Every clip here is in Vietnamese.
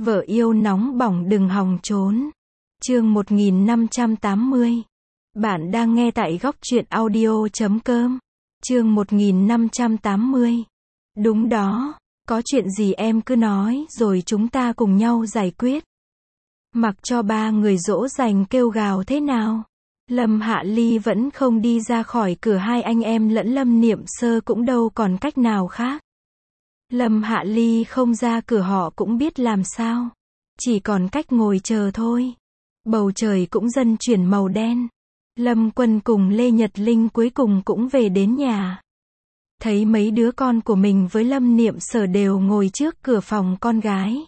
Vợ yêu nóng bỏng đừng hòng trốn. Chương 1580. Bạn đang nghe tại góc truyện audio.com. Chương 1580. Đúng đó, có chuyện gì em cứ nói rồi chúng ta cùng nhau giải quyết. Mặc cho ba người dỗ dành kêu gào thế nào, Lâm Hạ Ly vẫn không đi ra khỏi cửa, hai anh em lẫn Lâm Niệm Sơ cũng đâu còn cách nào khác. Lâm Hạ Ly không ra cửa họ cũng biết làm sao. Chỉ còn cách ngồi chờ thôi. Bầu trời cũng dần chuyển màu đen. Lâm Quân cùng Lê Nhật Linh cuối cùng cũng về đến nhà. Thấy mấy đứa con của mình với Lâm Niệm Sở đều ngồi trước cửa phòng con gái.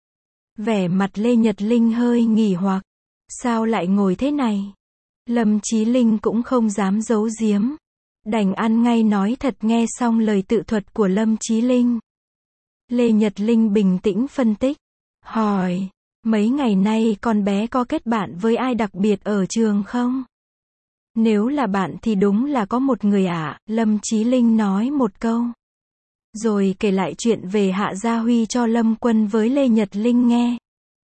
Vẻ mặt Lê Nhật Linh hơi nghỉ hoặc. Sao lại ngồi thế này? Lâm Chí Linh cũng không dám giấu giếm. Đành ăn ngay nói thật nghe xong lời tự thuật của Lâm Chí Linh. Lê Nhật Linh bình tĩnh phân tích. Hỏi, mấy ngày nay con bé có kết bạn với ai đặc biệt ở trường không? Nếu là bạn thì đúng là có một người ạ, Lâm Chí Linh nói một câu. Rồi kể lại chuyện về Hạ Gia Huy cho Lâm Quân với Lê Nhật Linh nghe.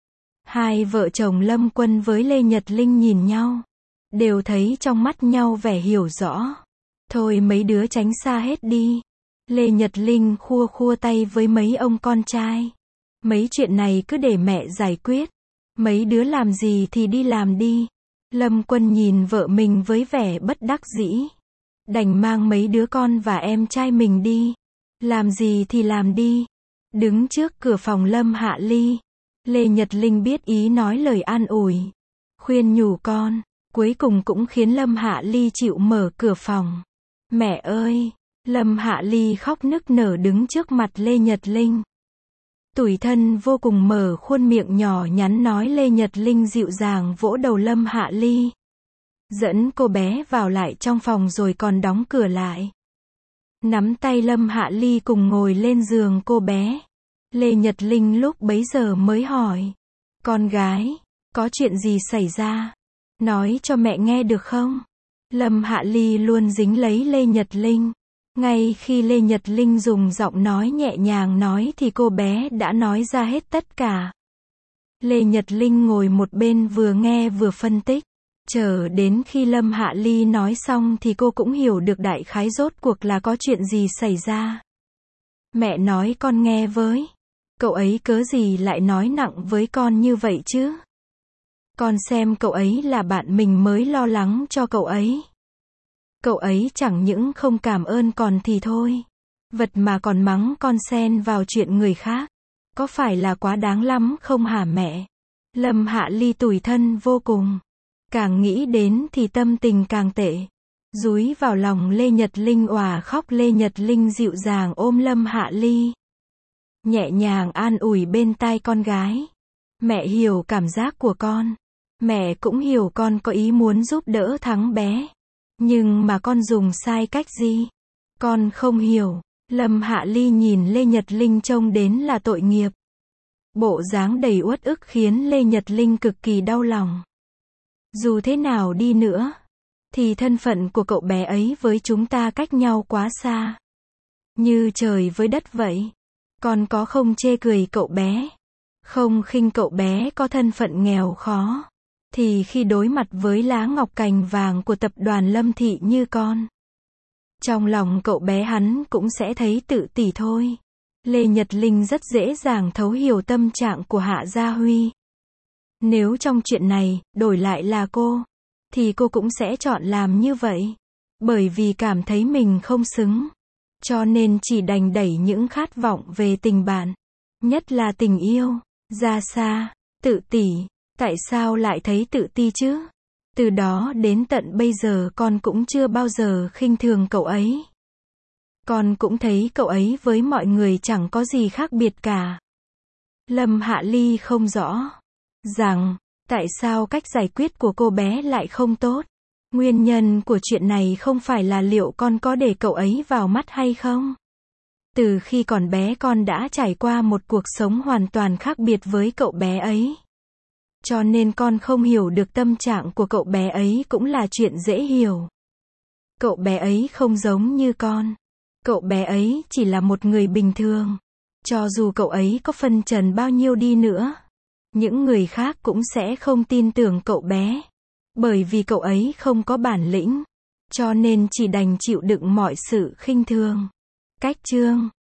Hai vợ chồng Lâm Quân với Lê Nhật Linh nhìn nhau. Đều thấy trong mắt nhau vẻ hiểu rõ. Thôi mấy đứa tránh xa hết đi. Lê Nhật Linh khua khua tay với mấy ông con trai. Mấy chuyện này cứ để mẹ giải quyết. Mấy đứa làm gì thì đi làm đi. Lâm Quân nhìn vợ mình với vẻ bất đắc dĩ. Đành mang mấy đứa con và em trai mình đi. Làm gì thì làm đi. Đứng trước cửa phòng Lâm Hạ Ly. Lê Nhật Linh biết ý nói lời an ủi. Khuyên nhủ con. Cuối cùng cũng khiến Lâm Hạ Ly chịu mở cửa phòng. Mẹ ơi! Lâm Hạ Ly khóc nức nở đứng trước mặt Lê Nhật Linh. Tủi thân vô cùng mở khuôn miệng nhỏ nhắn nói. Lê Nhật Linh dịu dàng vỗ đầu Lâm Hạ Ly. Dẫn cô bé vào lại trong phòng rồi còn đóng cửa lại. Nắm tay Lâm Hạ Ly cùng ngồi lên giường cô bé. Lê Nhật Linh lúc bấy giờ mới hỏi. Con gái, có chuyện gì xảy ra? Nói cho mẹ nghe được không? Lâm Hạ Ly luôn dính lấy Lê Nhật Linh. Ngay khi Lê Nhật Linh dùng giọng nói nhẹ nhàng nói thì cô bé đã nói ra hết tất cả. Lê Nhật Linh ngồi một bên vừa nghe vừa phân tích. Chờ đến khi Lâm Hạ Ly nói xong thì cô cũng hiểu được đại khái rốt cuộc là có chuyện gì xảy ra. Mẹ nói con nghe với. Cậu ấy cớ gì lại nói nặng với con như vậy chứ? Con xem cậu ấy là bạn mình mới lo lắng cho cậu ấy. Cậu ấy chẳng những không cảm ơn còn thì thôi. Vật mà còn mắng con xen vào chuyện người khác. Có phải là quá đáng lắm không hả mẹ? Lâm Hạ Ly tủi thân vô cùng. Càng nghĩ đến thì tâm tình càng tệ. Dúi vào lòng Lê Nhật Linh òa khóc. Lê Nhật Linh dịu dàng ôm Lâm Hạ Ly. Nhẹ nhàng an ủi bên tai con gái. Mẹ hiểu cảm giác của con. Mẹ cũng hiểu con có ý muốn giúp đỡ thắng bé. Nhưng mà con dùng sai cách gì? Con không hiểu. Lâm Hạ Ly nhìn Lê Nhật Linh trông đến là tội nghiệp. Bộ dáng đầy uất ức khiến Lê Nhật Linh cực kỳ đau lòng. Dù thế nào đi nữa, thì thân phận của cậu bé ấy với chúng ta cách nhau quá xa. Như trời với đất vậy. Con có không chê cười cậu bé, không khinh cậu bé có thân phận nghèo khó. Thì khi đối mặt với lá ngọc cành vàng của tập đoàn Lâm Thị như con, trong lòng cậu bé hắn cũng sẽ thấy tự tỷ thôi. Lê Nhật Linh rất dễ dàng thấu hiểu tâm trạng của Hạ Gia Huy. Nếu trong chuyện này, đổi lại là cô, thì cô cũng sẽ chọn làm như vậy. Bởi vì cảm thấy mình không xứng. Cho nên chỉ đành đẩy những khát vọng về tình bạn, nhất là tình yêu, ra xa. Tự tỷ. Tại sao lại thấy tự ti chứ? Từ đó đến tận bây giờ con cũng chưa bao giờ khinh thường cậu ấy. Con cũng thấy cậu ấy với mọi người chẳng có gì khác biệt cả. Lâm Hạ Ly không rõ rằng tại sao cách giải quyết của cô bé lại không tốt. Nguyên nhân của chuyện này không phải là liệu con có để cậu ấy vào mắt hay không. Từ khi còn bé con đã trải qua một cuộc sống hoàn toàn khác biệt với cậu bé ấy. Cho nên con không hiểu được tâm trạng của cậu bé ấy cũng là chuyện dễ hiểu. Cậu bé ấy không giống như con. Cậu bé ấy chỉ là một người bình thường. Cho dù cậu ấy có phân trần bao nhiêu đi nữa, những người khác cũng sẽ không tin tưởng cậu bé. Bởi vì cậu ấy không có bản lĩnh, cho nên chỉ đành chịu đựng mọi sự khinh thường. Cách chương